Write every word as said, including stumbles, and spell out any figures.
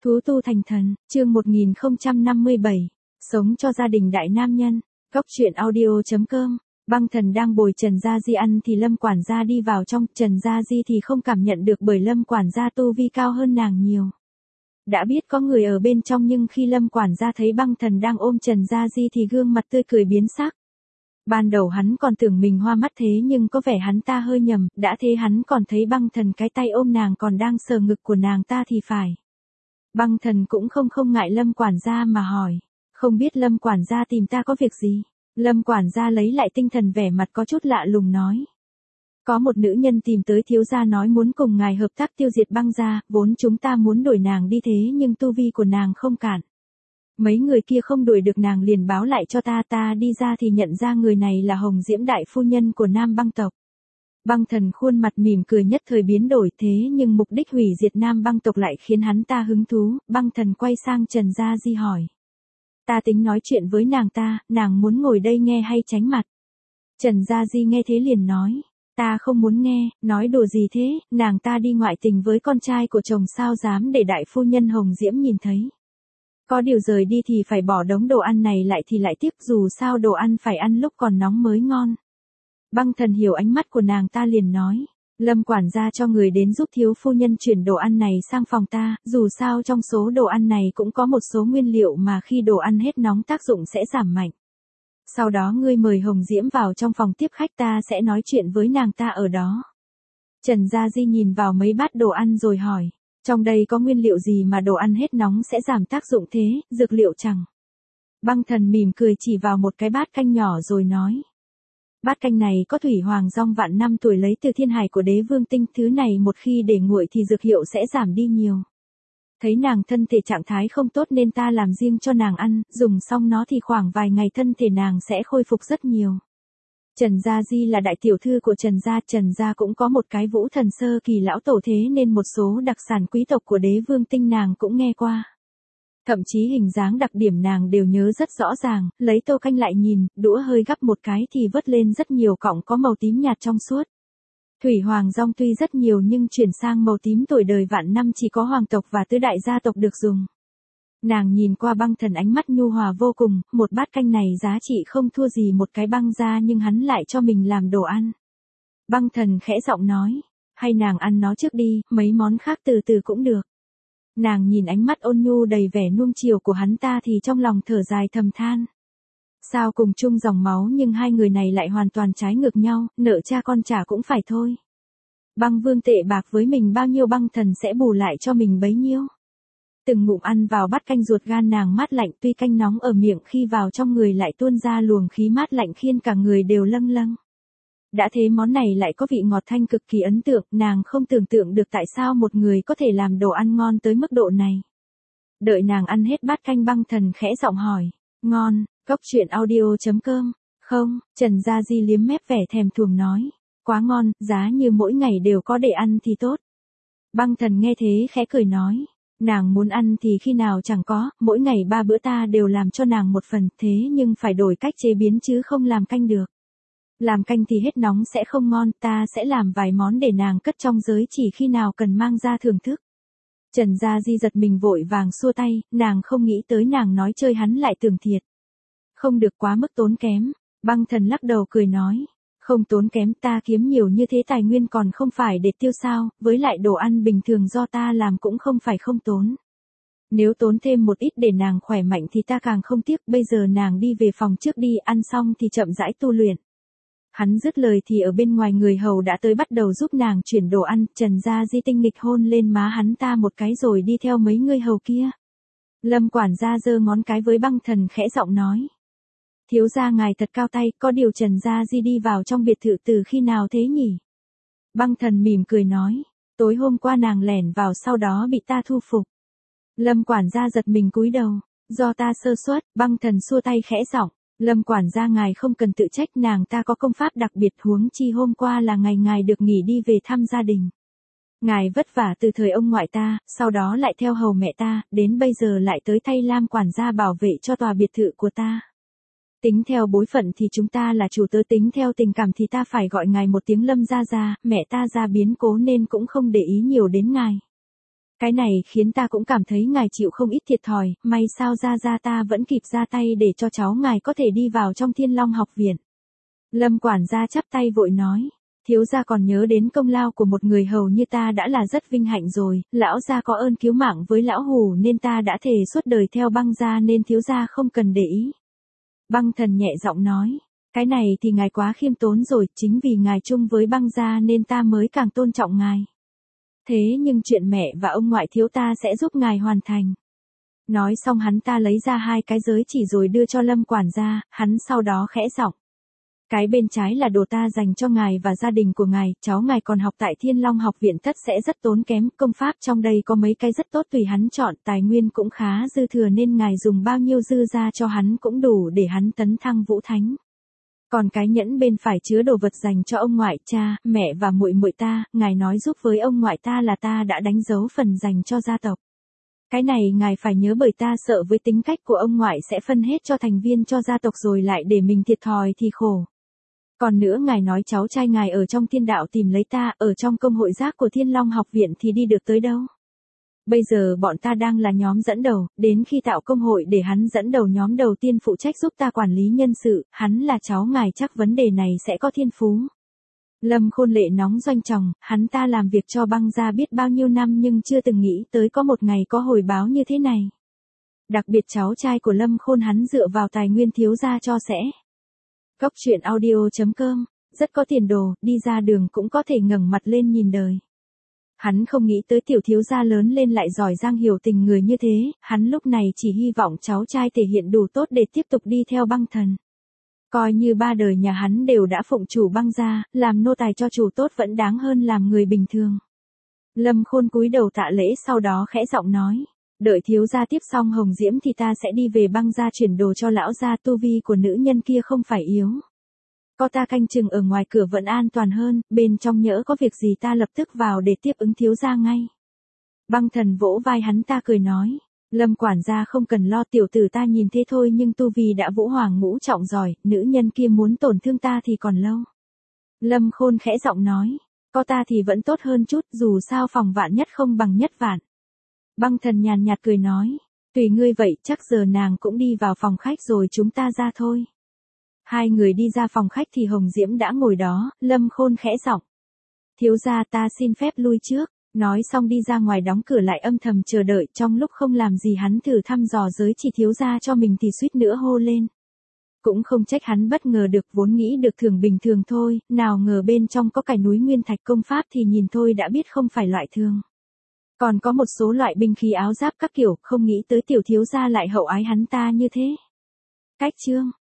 Thú tu thành thần, chương một nghìn không trăm năm mươi bảy, sống cho gia đình đại nam nhân, góc truyện audio.com. Băng Thần đang bồi Trần Gia Di ăn thì Lâm quản gia đi vào trong, Trần Gia Di thì không cảm nhận được bởi Lâm quản gia tu vi cao hơn nàng nhiều. Đã biết có người ở bên trong nhưng khi Lâm quản gia thấy Băng Thần đang ôm Trần Gia Di thì gương mặt tươi cười biến sắc. Ban đầu hắn còn tưởng mình hoa mắt thế nhưng có vẻ hắn ta hơi nhầm, đã thế hắn còn thấy Băng Thần cái tay ôm nàng còn đang sờ ngực của nàng ta thì phải. Băng Thần cũng không không ngại Lâm quản gia mà hỏi, không biết Lâm quản gia tìm ta có việc gì? Lâm quản gia lấy lại tinh thần vẻ mặt có chút lạ lùng nói. Có một nữ nhân tìm tới thiếu gia nói muốn cùng ngài hợp tác tiêu diệt Băng gia, vốn chúng ta muốn đuổi nàng đi thế nhưng tu vi của nàng không cản. Mấy người kia không đuổi được nàng liền báo lại cho ta, ta đi ra thì nhận ra người này là Hồng Diễm đại phu nhân của Nam Băng tộc. Băng Thần khuôn mặt mỉm cười nhất thời biến đổi thế nhưng mục đích hủy diệt Nam Băng tộc lại khiến hắn ta hứng thú, Băng Thần quay sang Trần Gia Di hỏi. Ta tính nói chuyện với nàng ta, nàng muốn ngồi đây nghe hay tránh mặt? Trần Gia Di nghe thế liền nói, ta không muốn nghe, nói đùa gì thế, nàng ta đi ngoại tình với con trai của chồng sao dám để đại phu nhân Hồng Diễm nhìn thấy. Có điều rời đi thì phải bỏ đống đồ ăn này lại thì lại tiếc dù sao đồ ăn phải ăn lúc còn nóng mới ngon. Băng Thần hiểu ánh mắt của nàng ta liền nói, Lâm quản gia cho người đến giúp thiếu phu nhân chuyển đồ ăn này sang phòng ta, dù sao trong số đồ ăn này cũng có một số nguyên liệu mà khi đồ ăn hết nóng tác dụng sẽ giảm mạnh. Sau đó ngươi mời Hồng Diễm vào trong phòng tiếp khách ta sẽ nói chuyện với nàng ta ở đó. Trần Gia Di nhìn vào mấy bát đồ ăn rồi hỏi, trong đây có nguyên liệu gì mà đồ ăn hết nóng sẽ giảm tác dụng thế, dược liệu chẳng? Băng Thần mỉm cười chỉ vào một cái bát canh nhỏ rồi nói. Bát canh này có thủy hoàng rong vạn năm tuổi lấy từ thiên hải của đế vương tinh, thứ này một khi để nguội thì dược hiệu sẽ giảm đi nhiều. Thấy nàng thân thể trạng thái không tốt nên ta làm riêng cho nàng ăn, dùng xong nó thì khoảng vài ngày thân thể nàng sẽ khôi phục rất nhiều. Trần Gia Di là đại tiểu thư của Trần Gia, Trần Gia cũng có một cái Vũ Thần sơ kỳ lão tổ thế nên một số đặc sản quý tộc của đế vương tinh nàng cũng nghe qua. Thậm chí hình dáng đặc điểm nàng đều nhớ rất rõ ràng, lấy tô canh lại nhìn, đũa hơi gắp một cái thì vớt lên rất nhiều cọng có màu tím nhạt trong suốt. Thủy hoàng rong tuy rất nhiều nhưng chuyển sang màu tím tuổi đời vạn năm chỉ có hoàng tộc và tứ đại gia tộc được dùng. Nàng nhìn qua Băng Thần ánh mắt nhu hòa vô cùng, một bát canh này giá trị không thua gì một cái băng gia nhưng hắn lại cho mình làm đồ ăn. Băng Thần khẽ giọng nói, hay nàng ăn nó trước đi, mấy món khác từ từ cũng được. Nàng nhìn ánh mắt ôn nhu đầy vẻ nuông chiều của hắn ta thì trong lòng thở dài thầm than. Sao cùng chung dòng máu nhưng hai người này lại hoàn toàn trái ngược nhau, nợ cha con trả cũng phải thôi. Băng Vương tệ bạc với mình bao nhiêu Băng Thần sẽ bù lại cho mình bấy nhiêu. Từng ngụm ăn vào bát canh ruột gan nàng mát lạnh tuy canh nóng ở miệng khi vào trong người lại tuôn ra luồng khí mát lạnh khiến cả người đều lâng lâng. Đã thế món này lại có vị ngọt thanh cực kỳ ấn tượng, nàng không tưởng tượng được tại sao một người có thể làm đồ ăn ngon tới mức độ này. Đợi nàng ăn hết bát canh Băng Thần khẽ giọng hỏi, ngon, góc truyện audio.com, không, Trần Gia Di liếm mép vẻ thèm thuồng nói, quá ngon, giá như mỗi ngày đều có để ăn thì tốt. Băng Thần nghe thế khẽ cười nói, nàng muốn ăn thì khi nào chẳng có, mỗi ngày ba bữa ta đều làm cho nàng một phần, thế nhưng phải đổi cách chế biến chứ không làm canh được. Làm canh thì hết nóng sẽ không ngon, ta sẽ làm vài món để nàng cất trong giới chỉ khi nào cần mang ra thưởng thức. Trần Gia Di giật mình vội vàng xua tay, nàng không nghĩ tới nàng nói chơi hắn lại tưởng thiệt. Không được quá mức tốn kém, Băng Thần lắc đầu cười nói, không tốn kém ta kiếm nhiều như thế tài nguyên còn không phải để tiêu sao, với lại đồ ăn bình thường do ta làm cũng không phải không tốn. Nếu tốn thêm một ít để nàng khỏe mạnh thì ta càng không tiếc, bây giờ nàng đi về phòng trước đi, ăn xong thì chậm rãi tu luyện. Hắn dứt lời thì ở bên ngoài người hầu đã tới bắt đầu giúp nàng chuyển đồ ăn, Trần Gia Di tinh nghịch hôn lên má hắn ta một cái rồi đi theo mấy người hầu kia. Lâm quản gia giơ ngón cái với Băng Thần khẽ giọng nói. Thiếu gia ngài thật cao tay, có điều Trần Gia Di đi vào trong biệt thự từ khi nào thế nhỉ? Băng Thần mỉm cười nói, tối hôm qua nàng lẻn vào sau đó bị ta thu phục. Lâm quản gia giật mình cúi đầu, do ta sơ suất, Băng Thần xua tay khẽ giọng. Lâm quản gia ngài không cần tự trách, nàng ta có công pháp đặc biệt, huống chi hôm qua là ngày ngài được nghỉ đi về thăm gia đình. Ngài vất vả từ thời ông ngoại ta, sau đó lại theo hầu mẹ ta, đến bây giờ lại tới thay Lam quản gia bảo vệ cho tòa biệt thự của ta. Tính theo bối phận thì chúng ta là chủ tớ, tính theo tình cảm thì ta phải gọi ngài một tiếng Lâm gia gia, mẹ ta ra biến cố nên cũng không để ý nhiều đến ngài. Cái này khiến ta cũng cảm thấy ngài chịu không ít thiệt thòi, may sao ra ra ta vẫn kịp ra tay để cho cháu ngài có thể đi vào trong Thiên Long học viện. Lâm quản gia chắp tay vội nói, thiếu gia còn nhớ đến công lao của một người hầu như ta đã là rất vinh hạnh rồi, lão gia có ơn cứu mạng với lão hủ nên ta đã thề suốt đời theo băng gia nên thiếu gia không cần để ý. Băng thần nhẹ giọng nói, cái này thì ngài quá khiêm tốn rồi, chính vì ngài chung với băng gia nên ta mới càng tôn trọng ngài. Thế nhưng chuyện mẹ và ông ngoại thiếu ta sẽ giúp ngài hoàn thành. Nói xong hắn ta lấy ra hai cái giới chỉ rồi đưa cho Lâm quản gia, hắn sau đó khẽ giọng. Cái bên trái là đồ ta dành cho ngài và gia đình của ngài, cháu ngài còn học tại Thiên Long học viện tất sẽ rất tốn kém, công pháp trong đây có mấy cái rất tốt tùy hắn chọn, tài nguyên cũng khá dư thừa nên ngài dùng bao nhiêu dư ra cho hắn cũng đủ để hắn tấn thăng vũ thánh. Còn cái nhẫn bên phải chứa đồ vật dành cho ông ngoại, cha, mẹ và muội muội ta, ngài nói giúp với ông ngoại ta là ta đã đánh dấu phần dành cho gia tộc. Cái này ngài phải nhớ bởi ta sợ với tính cách của ông ngoại sẽ phân hết cho thành viên cho gia tộc rồi lại để mình thiệt thòi thì khổ. Còn nữa ngài nói cháu trai ngài ở trong thiên đạo tìm lấy ta, ở trong công hội giác của Thiên Long học viện thì đi được tới đâu. Bây giờ bọn ta đang là nhóm dẫn đầu, đến khi tạo công hội để hắn dẫn đầu nhóm đầu tiên phụ trách giúp ta quản lý nhân sự, hắn là cháu ngài chắc vấn đề này sẽ có thiên phú. Lâm Khôn lệ nóng doanh tròng, hắn ta làm việc cho băng gia biết bao nhiêu năm nhưng chưa từng nghĩ tới có một ngày có hồi báo như thế này. Đặc biệt cháu trai của Lâm Khôn hắn dựa vào tài nguyên thiếu gia cho sẽ. Góc truyện audio chấm com, rất có tiền đồ, đi ra đường cũng có thể ngẩng mặt lên nhìn đời. Hắn không nghĩ tới tiểu thiếu gia lớn lên lại giỏi giang hiểu tình người như thế, hắn lúc này chỉ hy vọng cháu trai thể hiện đủ tốt để tiếp tục đi theo băng thần. Coi như ba đời nhà hắn đều đã phụng chủ băng gia, làm nô tài cho chủ tốt vẫn đáng hơn làm người bình thường. Lâm Khôn cúi đầu tạ lễ sau đó khẽ giọng nói. Đợi thiếu gia tiếp xong hồng diễm thì ta sẽ đi về băng gia chuyển đồ cho lão gia, tu vi của nữ nhân kia không phải yếu. Có ta canh chừng ở ngoài cửa vẫn an toàn hơn, bên trong nhỡ có việc gì ta lập tức vào để tiếp ứng thiếu gia ngay. Băng thần vỗ vai hắn ta cười nói, Lâm quản gia không cần lo, tiểu tử ta nhìn thế thôi nhưng tu vi đã vũ hoàng ngũ trọng giỏi, nữ nhân kia muốn tổn thương ta thì còn lâu. Lâm Khôn khẽ giọng nói, có ta thì vẫn tốt hơn chút, dù sao phòng vạn nhất không bằng nhất vạn. Băng thần nhàn nhạt cười nói, tùy ngươi vậy, chắc giờ nàng cũng đi vào phòng khách rồi chúng ta ra thôi. Hai người đi ra phòng khách thì Hồng Diễm đã ngồi đó, Lâm Khôn khẽ giọng. Thiếu gia ta xin phép lui trước, nói xong đi ra ngoài đóng cửa lại âm thầm chờ đợi, trong lúc không làm gì hắn thử thăm dò giới chỉ thiếu gia cho mình thì suýt nữa hô lên. Cũng không trách hắn bất ngờ được, vốn nghĩ được thường bình thường thôi, nào ngờ bên trong có cả núi nguyên thạch công pháp thì nhìn thôi đã biết không phải loại thường. Còn có một số loại binh khí áo giáp các kiểu, không nghĩ tới tiểu thiếu gia lại hậu ái hắn ta như thế. Cách chương